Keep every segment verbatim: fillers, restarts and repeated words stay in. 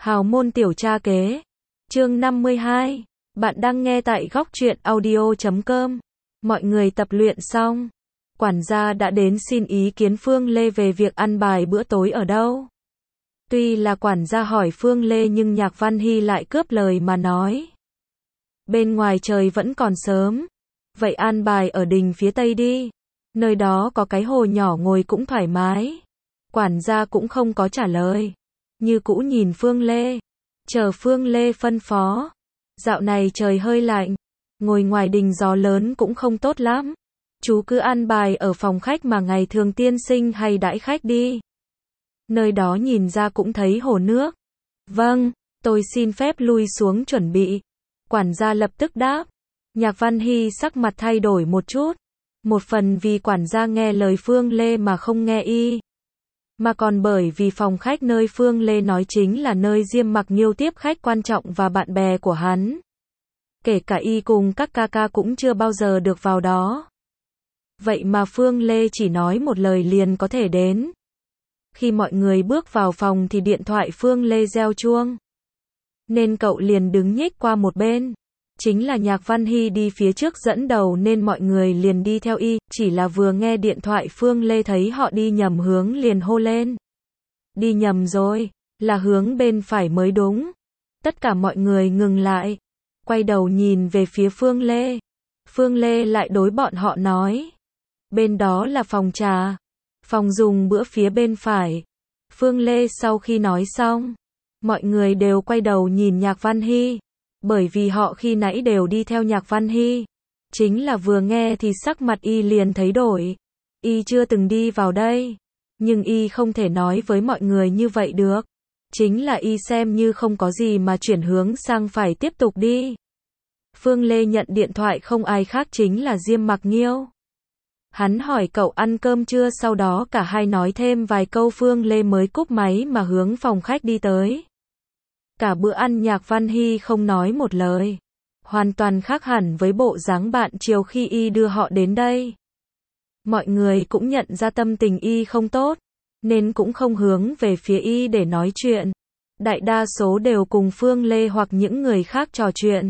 Hào môn tiểu cha kế. Chương năm mươi hai. Bạn đang nghe tại góc truyện audio chấm com. Mọi người tập luyện xong. Quản gia đã đến xin ý kiến Phương Lê về việc ăn bài bữa tối ở đâu. Tuy là quản gia hỏi Phương Lê nhưng Nhạc Văn Hy lại cướp lời mà nói. Bên ngoài trời vẫn còn sớm. Vậy an bài ở đình phía tây đi. Nơi đó có cái hồ nhỏ ngồi cũng thoải mái. Quản gia cũng không có trả lời. Như cũ nhìn Phương Lê. Chờ Phương Lê phân phó. Dạo này trời hơi lạnh. Ngồi ngoài đình gió lớn cũng không tốt lắm. Chú cứ ăn bài ở phòng khách mà ngày thường tiên sinh hay đãi khách đi. Nơi đó nhìn ra cũng thấy hồ nước. Vâng, tôi xin phép lui xuống chuẩn bị. Quản gia lập tức đáp. Nhạc Văn Hy sắc mặt thay đổi một chút. Một phần vì quản gia nghe lời Phương Lê mà không nghe y. Mà còn bởi vì phòng khách nơi Phương Lê nói chính là nơi Diêm Mặc Nghiêu tiếp khách quan trọng và bạn bè của hắn. Kể cả y cùng các ca ca cũng chưa bao giờ được vào đó. Vậy mà Phương Lê chỉ nói một lời liền có thể đến. Khi mọi người bước vào phòng thì điện thoại Phương Lê reo chuông. Nên cậu liền đứng nhích qua một bên. Chính là Nhạc Văn Hy đi phía trước dẫn đầu nên mọi người liền đi theo y, chỉ là vừa nghe điện thoại Phương Lê thấy họ đi nhầm hướng liền hô lên. Đi nhầm rồi, là hướng bên phải mới đúng. Tất cả mọi người ngừng lại, quay đầu nhìn về phía Phương Lê. Phương Lê lại đối bọn họ nói. Bên đó là phòng trà, phòng dùng bữa phía bên phải. Phương Lê sau khi nói xong, mọi người đều quay đầu nhìn Nhạc Văn Hy. Bởi vì họ khi nãy đều đi theo Nhạc Văn Hy. Chính là vừa nghe thì sắc mặt y liền thấy đổi. Y chưa từng đi vào đây. Nhưng y không thể nói với mọi người như vậy được. Chính là y xem như không có gì mà chuyển hướng sang phải tiếp tục đi. Phương Lê nhận điện thoại không ai khác chính là Diêm Mặc Nghiêu. Hắn hỏi cậu ăn cơm chưa, sau đó cả hai nói thêm vài câu Phương Lê mới cúp máy mà hướng phòng khách đi tới. Cả bữa ăn Nhạc Văn Hy không nói một lời. Hoàn toàn khác hẳn với bộ dáng bạn chiều khi y đưa họ đến đây. Mọi người cũng nhận ra tâm tình y không tốt, nên cũng không hướng về phía y để nói chuyện. Đại đa số đều cùng Phương Lê hoặc những người khác trò chuyện.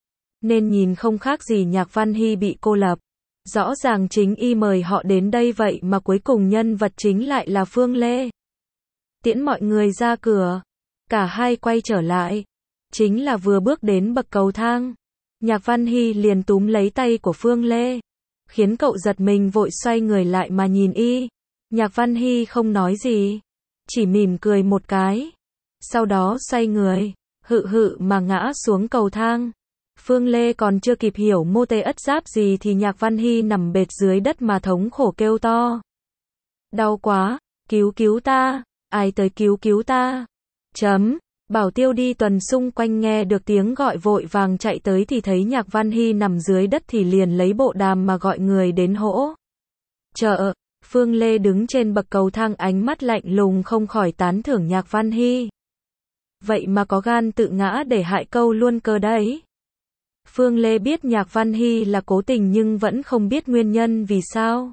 Nên nhìn không khác gì Nhạc Văn Hy bị cô lập. Rõ ràng chính y mời họ đến đây vậy mà cuối cùng nhân vật chính lại là Phương Lê. Tiễn mọi người ra cửa. Cả hai quay trở lại. Chính là vừa bước đến bậc cầu thang. Nhạc Văn Hy liền túm lấy tay của Phương Lê. Khiến cậu giật mình vội xoay người lại mà nhìn y. Nhạc Văn Hy không nói gì. Chỉ mỉm cười một cái. Sau đó xoay người. Hự hự mà ngã xuống cầu thang. Phương Lê còn chưa kịp hiểu mô tê ất giáp gì thì Nhạc Văn Hy nằm bệt dưới đất mà thống khổ kêu to. Đau quá. Cứu cứu ta. Ai tới cứu cứu ta. Chấm, bảo tiêu đi tuần xung quanh nghe được tiếng gọi vội vàng chạy tới thì thấy Nhạc Văn Hy nằm dưới đất thì liền lấy bộ đàm mà gọi người đến hỗ. Trợ, Phương Lê đứng trên bậc cầu thang ánh mắt lạnh lùng không khỏi tán thưởng Nhạc Văn Hy. Vậy mà có gan tự ngã để hại câu luôn cơ đấy. Phương Lê biết Nhạc Văn Hy là cố tình nhưng vẫn không biết nguyên nhân vì sao.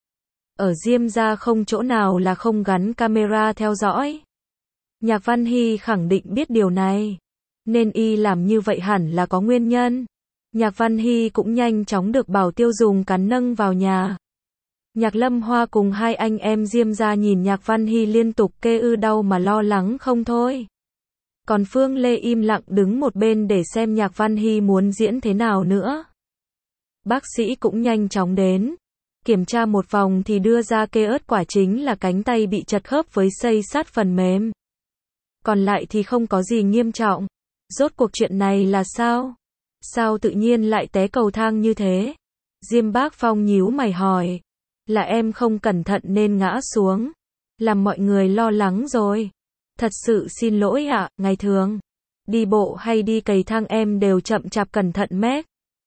Ở Diêm gia không chỗ nào là không gắn camera theo dõi. Nhạc Văn Hy khẳng định biết điều này. Nên y làm như vậy hẳn là có nguyên nhân. Nhạc Văn Hy cũng nhanh chóng được bảo tiêu dùng cắn nâng vào nhà. Nhạc Lâm Hoa cùng hai anh em Diêm gia nhìn Nhạc Văn Hy liên tục kê ư đau mà lo lắng không thôi. Còn Phương Lê im lặng đứng một bên để xem Nhạc Văn Hy muốn diễn thế nào nữa. Bác sĩ cũng nhanh chóng đến. Kiểm tra một vòng thì đưa ra kê ớt quả chính là cánh tay bị chật khớp với xây sát phần mềm. Còn lại thì không có gì nghiêm trọng. Rốt cuộc chuyện này là sao? Sao tự nhiên lại té cầu thang như thế? Diêm Bác Phong nhíu mày hỏi. Là em không cẩn thận nên ngã xuống. Làm mọi người lo lắng rồi. Thật sự xin lỗi ạ, ngày thường. Đi bộ hay đi cày thang em đều chậm chạp cẩn thận mét.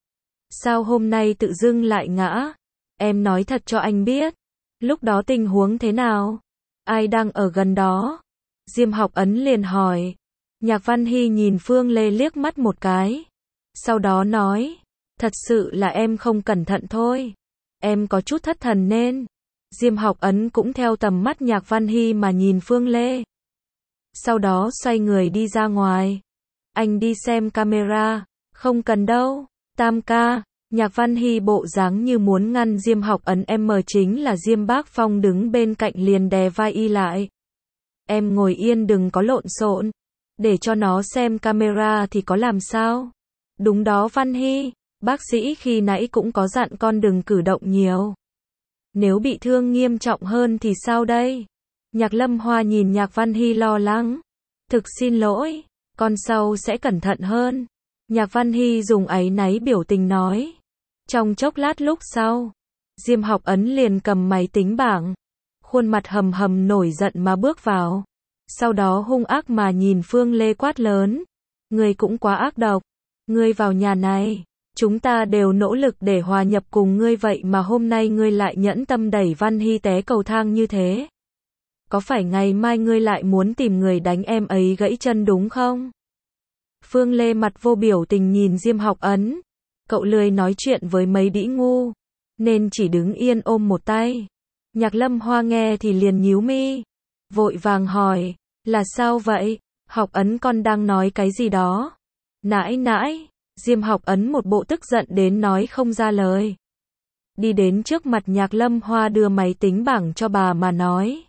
Sao hôm nay tự dưng lại ngã? Em nói thật cho anh biết. Lúc đó tình huống thế nào? Ai đang ở gần đó? Diêm Học Ấn liền hỏi. Nhạc Văn Hy nhìn Phương Lê liếc mắt một cái. Sau đó nói. Thật sự là em không cẩn thận thôi. Em có chút thất thần nên. Diêm Học Ấn cũng theo tầm mắt Nhạc Văn Hy mà nhìn Phương Lê. sau đó xoay người đi ra ngoài. Anh đi xem camera. Không cần đâu. Tam ca. Nhạc Văn Hy bộ dáng như muốn ngăn Diêm Học Ấn. Em chính là Diêm Bác Phong đứng bên cạnh liền đè vai y lại. Em ngồi yên đừng có lộn xộn. Để cho nó xem camera thì có làm sao? Đúng đó Văn Hy. Bác sĩ khi nãy cũng có dặn con đừng cử động nhiều. Nếu bị thương nghiêm trọng hơn thì sao đây? Nhạc Lâm Hoa nhìn Nhạc Văn Hy lo lắng. Thực xin lỗi, con sau sẽ cẩn thận hơn. Nhạc Văn Hy dùng áy náy biểu tình nói. Trong chốc lát lúc sau, Diêm Học Ấn liền cầm máy tính bảng, khuôn mặt hầm hầm nổi giận mà bước vào. Sau đó hung ác mà nhìn Phương Lê quát lớn. Ngươi cũng quá ác độc. Ngươi vào nhà này, chúng ta đều nỗ lực để hòa nhập cùng ngươi vậy mà hôm nay ngươi lại nhẫn tâm đẩy Văn Hy té cầu thang như thế. Có phải ngày mai ngươi lại muốn tìm người đánh em ấy gãy chân đúng không? Phương Lê mặt vô biểu tình nhìn Diêm Học Ấn. Cậu lười nói chuyện với mấy đĩ ngu, nên chỉ đứng yên ôm một tay. Nhạc Lâm Hoa nghe thì liền nhíu mi, vội vàng hỏi, là sao vậy? Học Ấn con đang nói cái gì đó? Nãi nãi, Diêm Học Ấn một bộ tức giận đến nói không ra lời. Đi đến trước mặt Nhạc Lâm Hoa đưa máy tính bảng cho bà mà nói.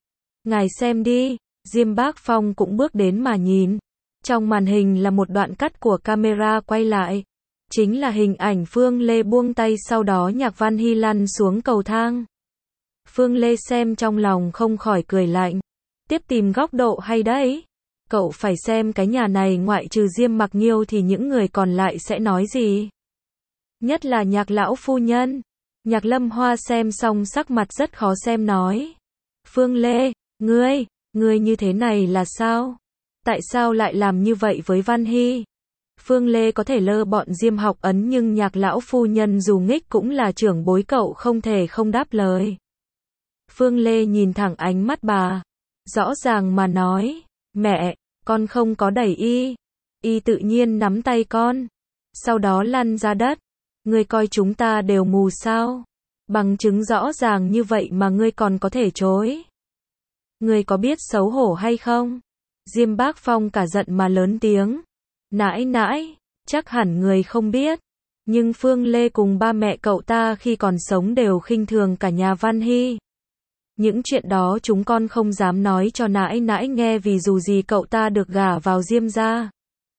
Ngài xem đi, Diêm Bác Phong cũng bước đến mà nhìn. Trong màn hình là một đoạn cắt của camera quay lại. Chính là hình ảnh Phương Lê buông tay sau đó Nhạc Văn Hy lăn xuống cầu thang. Phương Lê xem trong lòng không khỏi cười lạnh. Tiếp tìm góc độ hay đấy. Cậu phải xem cái nhà này ngoại trừ Diêm Mặc Nghiêu thì những người còn lại sẽ nói gì. Nhất là Nhạc lão phu nhân. Nhạc Lâm Hoa xem xong sắc mặt rất khó xem nói. Phương Lê, ngươi, ngươi như thế này là sao? Tại sao lại làm như vậy với Văn Hy? Phương Lê có thể lơ bọn Diêm Học Ấn nhưng Nhạc lão phu nhân dù nghích cũng là trưởng bối cậu không thể không đáp lời. Phương Lê nhìn thẳng ánh mắt bà, rõ ràng mà nói, mẹ, con không có đẩy y. Y tự nhiên nắm tay con, sau đó lăn ra đất. Ngươi coi chúng ta đều mù sao? Bằng chứng rõ ràng như vậy mà ngươi còn có thể chối. Ngươi có biết xấu hổ hay không? Diêm Bác Phong cả giận mà lớn tiếng. Nãi nãi, chắc hẳn người không biết. Nhưng Phương Lê cùng ba mẹ cậu ta khi còn sống đều khinh thường cả nhà Văn Hy. Những chuyện đó chúng con không dám nói cho nãi nãi nghe vì dù gì cậu ta được gả vào Diêm gia.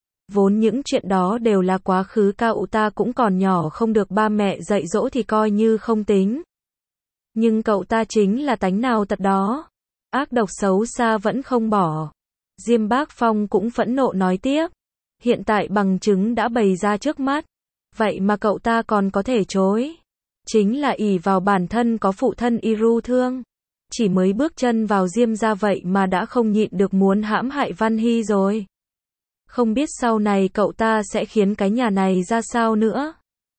Vốn những chuyện đó đều là quá khứ cậu ta cũng còn nhỏ không được ba mẹ dạy dỗ thì coi như không tính. Nhưng cậu ta chính là tánh nào tật đó. Ác độc xấu xa vẫn không bỏ. Diêm Bác Phong cũng phẫn nộ nói tiếp. Hiện tại bằng chứng đã bày ra trước mắt. Vậy mà cậu ta còn có thể chối. Chính là ỷ vào bản thân có phụ thân yêu thương. Chỉ mới bước chân vào Diêm gia vậy mà đã không nhịn được muốn hãm hại Văn Hy rồi. Không biết sau này cậu ta sẽ khiến cái nhà này ra sao nữa.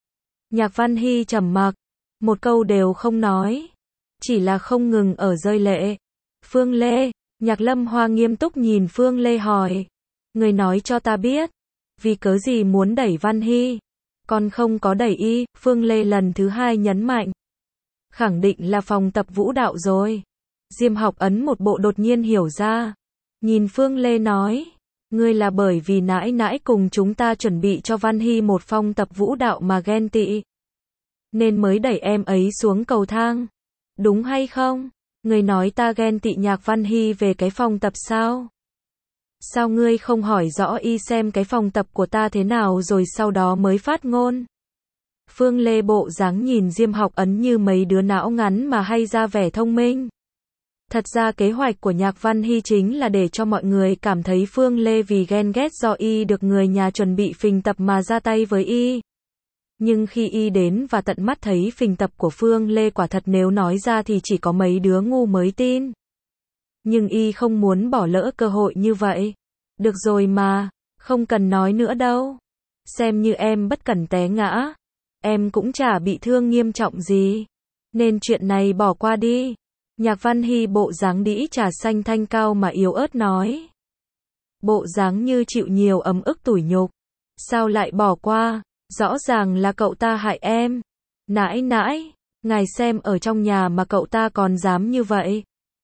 Nhạc Văn Hy trầm mặc, một câu đều không nói. Chỉ là không ngừng ở rơi lệ. Phương Lê, Nhạc Lâm Hoa nghiêm túc nhìn Phương Lê hỏi. Người nói cho ta biết, vì cớ gì muốn đẩy Văn Hy? Con không có đẩy y, Phương Lê lần thứ hai nhấn mạnh. Khẳng định là phòng tập vũ đạo rồi. Diêm Học Ấn một bộ đột nhiên hiểu ra. Nhìn Phương Lê nói. Ngươi là bởi vì nãi nãi cùng chúng ta chuẩn bị cho Văn Hy một phòng tập vũ đạo mà ghen tị. Nên mới đẩy em ấy xuống cầu thang. Đúng hay không? Ngươi nói ta ghen tị Nhạc Văn Hy về cái phòng tập sao? Sao ngươi không hỏi rõ y xem cái phòng tập của ta thế nào rồi sau đó mới phát ngôn? Phương Lê bộ dáng nhìn Diêm Học Ấn như mấy đứa não ngắn mà hay ra vẻ thông minh. Thật ra kế hoạch của Nhạc Văn Hy chính là để cho mọi người cảm thấy Phương Lê vì ghen ghét do y được người nhà chuẩn bị phình tập mà ra tay với y. Nhưng khi y đến và tận mắt thấy phình tập của Phương Lê quả thật nếu nói ra thì chỉ có mấy đứa ngu mới tin. Nhưng y không muốn bỏ lỡ cơ hội như vậy. Được rồi mà, không cần nói nữa đâu. Xem như em bất cẩn té ngã. Em cũng chả bị thương nghiêm trọng gì. Nên chuyện này bỏ qua đi. Nhạc Văn Hy bộ dáng đĩ trà xanh thanh cao mà yếu ớt nói. Bộ dáng như chịu nhiều ấm ức tủi nhục. Sao lại bỏ qua? Rõ ràng là cậu ta hại em. Nãi nãi, ngài xem ở trong nhà mà cậu ta còn dám như vậy.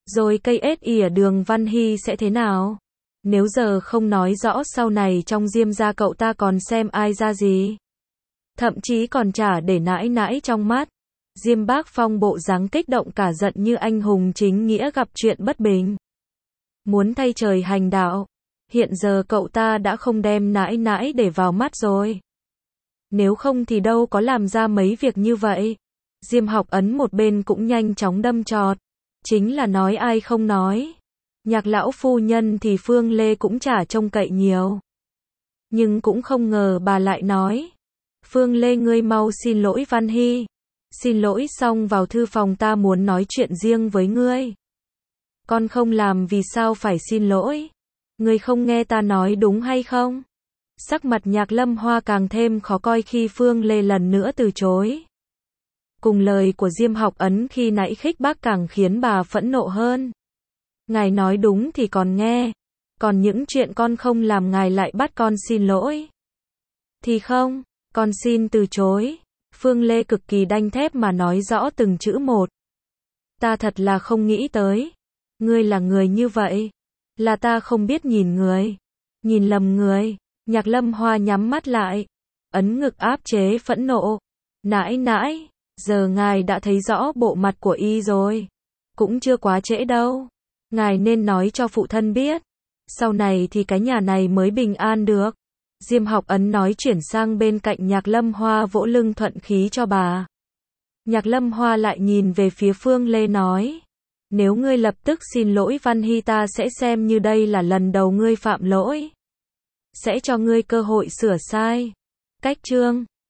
Rồi cây ết ỉa đường Văn Hy sẽ thế nào? Nếu giờ không nói rõ sau này trong Diêm gia cậu ta còn xem ai ra gì? Thậm chí còn chả để nãi nãi trong mắt. Diêm Bác Phong bộ dáng kích động cả giận như anh hùng chính nghĩa gặp chuyện bất bình. Muốn thay trời hành đạo. Hiện giờ cậu ta đã không đem nãi nãi để vào mắt rồi. Nếu không thì đâu có làm ra mấy việc như vậy. Diêm Học Ấn một bên cũng nhanh chóng đâm chọt. Chính là nói ai không nói. Nhạc lão phu nhân thì Phương Lê cũng chả trông cậy nhiều. Nhưng cũng không ngờ bà lại nói. Phương Lê ngươi mau xin lỗi Văn Hy. Xin lỗi xong vào thư phòng ta muốn nói chuyện riêng với ngươi. Con không làm vì sao phải xin lỗi? Ngươi không nghe ta nói đúng hay không? Sắc mặt Nhạc Lâm Hoa càng thêm khó coi khi Phương Lê lần nữa từ chối. Cùng lời của Diêm Học Ấn khi nãy khích bác càng khiến bà phẫn nộ hơn. Ngài nói đúng thì còn nghe. Còn những chuyện con không làm ngài lại bắt con xin lỗi. Thì không, con xin từ chối. Phương Lê cực kỳ đanh thép mà nói rõ từng chữ một. Ta thật là không nghĩ tới. Ngươi là người như vậy. Là ta không biết nhìn người. Nhìn lầm người. Nhạc Lâm Hoa nhắm mắt lại. Ấn ngực áp chế phẫn nộ. Nãi nãi, giờ ngài đã thấy rõ bộ mặt của y rồi. Cũng chưa quá trễ đâu. Ngài nên nói cho phụ thân biết. Sau này thì cái nhà này mới bình an được. Diêm Học Ấn nói chuyển sang bên cạnh Nhạc Lâm Hoa vỗ lưng thuận khí cho bà. Nhạc Lâm Hoa lại nhìn về phía Phương Lê nói. Nếu ngươi lập tức xin lỗi Văn Hy ta sẽ xem như đây là lần đầu ngươi phạm lỗi. Sẽ cho ngươi cơ hội sửa sai. Cách chương